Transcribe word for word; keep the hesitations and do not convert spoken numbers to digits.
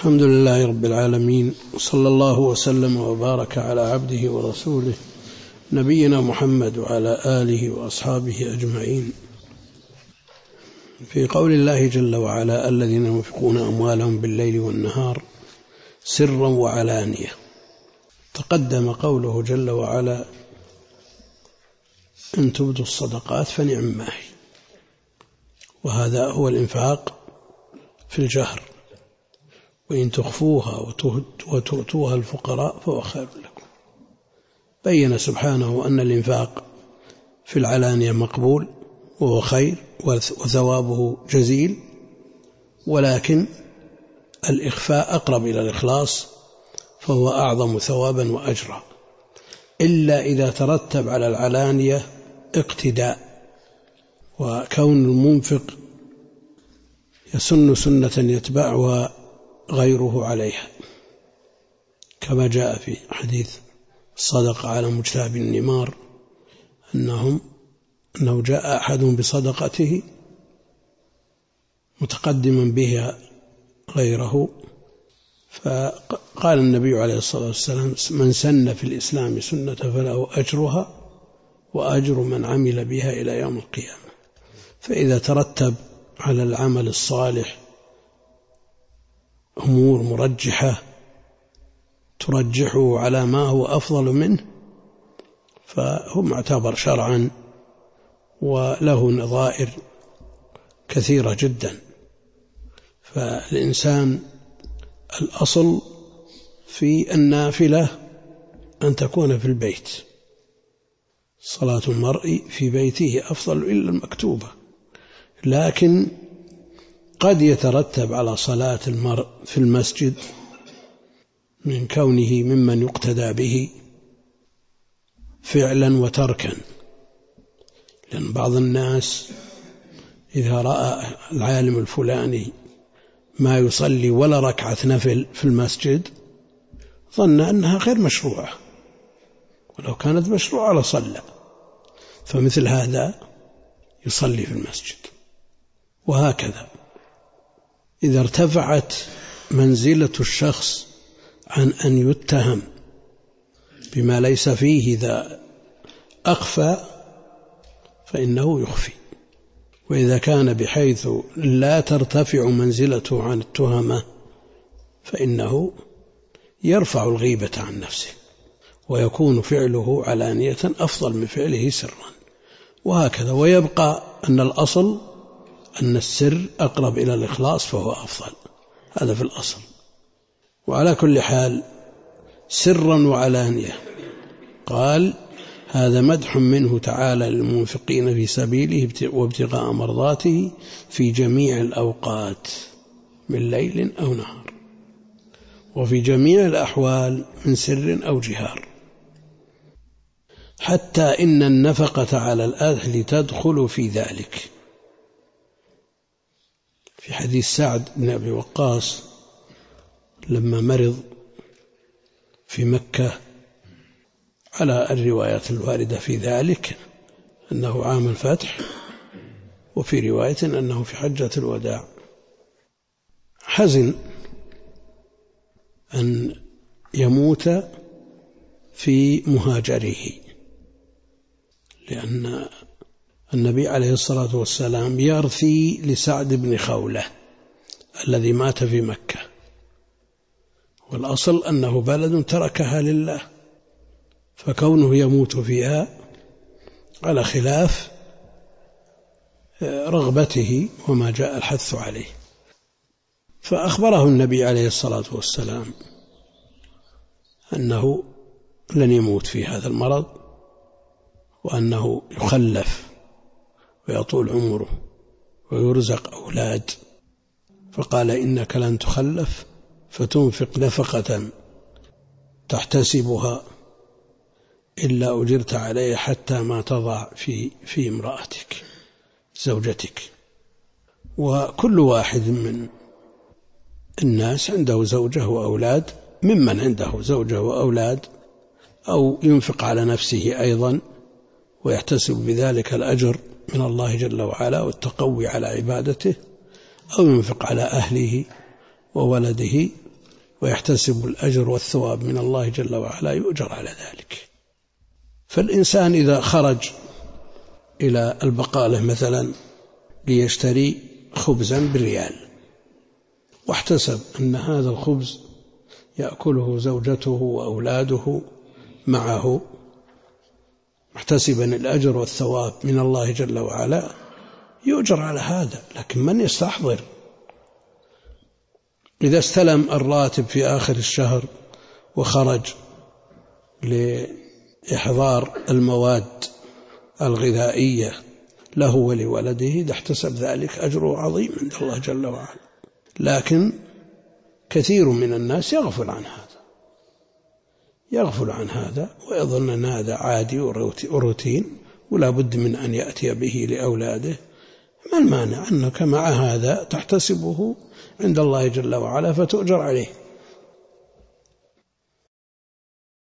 الحمد لله رب العالمين، وصلى الله وسلم وبارك على عبده ورسوله نبينا محمد وعلى آله وأصحابه أجمعين. في قول الله جل وعلا: الذين ينفقون أموالهم بالليل والنهار سرا وعلانية. تقدم قوله جل وعلا: إن تبدوا الصدقات فنعم ما هي، وهذا هو الإنفاق في الجهر، وإن تخفوها وتؤتوها الفقراء فهو خير لكم. بين سبحانه أن الإنفاق في العلانية مقبول وهو خير وثوابه جزيل، ولكن الإخفاء أقرب إلى الإخلاص فهو أعظم ثوابا وأجرا، إلا إذا ترتب على العلانية اقتداء، وكون المنفق يسن سنة يتبعها غيره عليها، كما جاء في حديث الصدقة على مجتاب النمار أنهم أنه جاء أحدهم بصدقته متقدما بها غيره، فقال النبي عليه الصلاة والسلام: من سن في الإسلام سنة فله أجرها وأجر من عمل بها إلى يوم القيامة. فإذا ترتب على العمل الصالح أمور مرجحة ترجحه على ما هو أفضل منه فهو معتبر شرعا، وله نظائر كثيرة جدا. فالإنسان الأصل في النافلة أن تكون في البيت، صلاة المرء في بيته أفضل إلا المكتوبة، لكن قد يترتب على صلاة المرء في المسجد من كونه ممن يقتدى به فعلا وتركا، لأن بعض الناس إذا رأى العالم الفلاني ما يصلي ولا ركعة نفل في المسجد ظن أنها غير مشروعة، ولو كانت مشروعة لصلى. فمثل هذا يصلي في المسجد. وهكذا إذا ارتفعت منزلة الشخص عن أن يتهم بما ليس فيه إذا أخفى فإنه يخفي، وإذا كان بحيث لا ترتفع منزلته عن التهمة فإنه يرفع الغيبة عن نفسه، ويكون فعله علانية أفضل من فعله سرا، وهكذا. ويبقى أن الأصل أن السر أقرب إلى الإخلاص فهو أفضل، هذا في الأصل. وعلى كل حال سرا وعلانية، قال: هذا مدح منه تعالى للمنفقين في سبيله وابتغاء مرضاته في جميع الأوقات من ليل أو نهار، وفي جميع الأحوال من سر أو جهار، حتى إن النفقة على الأهل تدخل في ذلك. في حديث سعد بن أبي وقاص لما مرض في مكة، على الروايات الواردة في ذلك أنه عام الفتح، وفي رواية أنه في حجة الوداع، حزن أن يموت في مهاجره، لأن النبي عليه الصلاة والسلام يرثي لسعد بن خولة الذي مات في مكة، والأصل أنه بلد تركها لله، فكونه يموت فيها على خلاف رغبته وما جاء الحث عليه. فأخبره النبي عليه الصلاة والسلام أنه لن يموت في هذا المرض، وأنه يخلف ويطول عمره ويرزق أولاد، فقال: إنك لن تخلف فتنفق نفقة تحتسبها إلا أجرت عليه حتى ما تضع في في امرأتك زوجتك. وكل واحد من الناس عنده زوجة وأولاد، ممن عنده زوجة وأولاد أو ينفق على نفسه أيضا ويحتسب بذلك الأجر من الله جل وعلا والتقوي على عبادته، أو ينفق على أهله وولده ويحتسب الأجر والثواب من الله جل وعلا يؤجر على ذلك. فالإنسان إذا خرج إلى البقالة مثلا ليشتري خبزا بريال واحتسب أن هذا الخبز يأكله زوجته وأولاده معه محتسبا الأجر والثواب من الله جل وعلا يؤجر على هذا. لكن من يستحضر إذا استلم الراتب في آخر الشهر وخرج لإحضار المواد الغذائية له ولولده إذا احتسب ذلك أجره عظيم عند الله جل وعلا. لكن كثير من الناس يغفل عن هذا يغفل عن هذا ويظن أن هذا عادي وروتين ولا بد من أن يأتي به لأولاده. ما المانع أنك مع هذا تحتسبه عند الله جل وعلا فتؤجر عليه.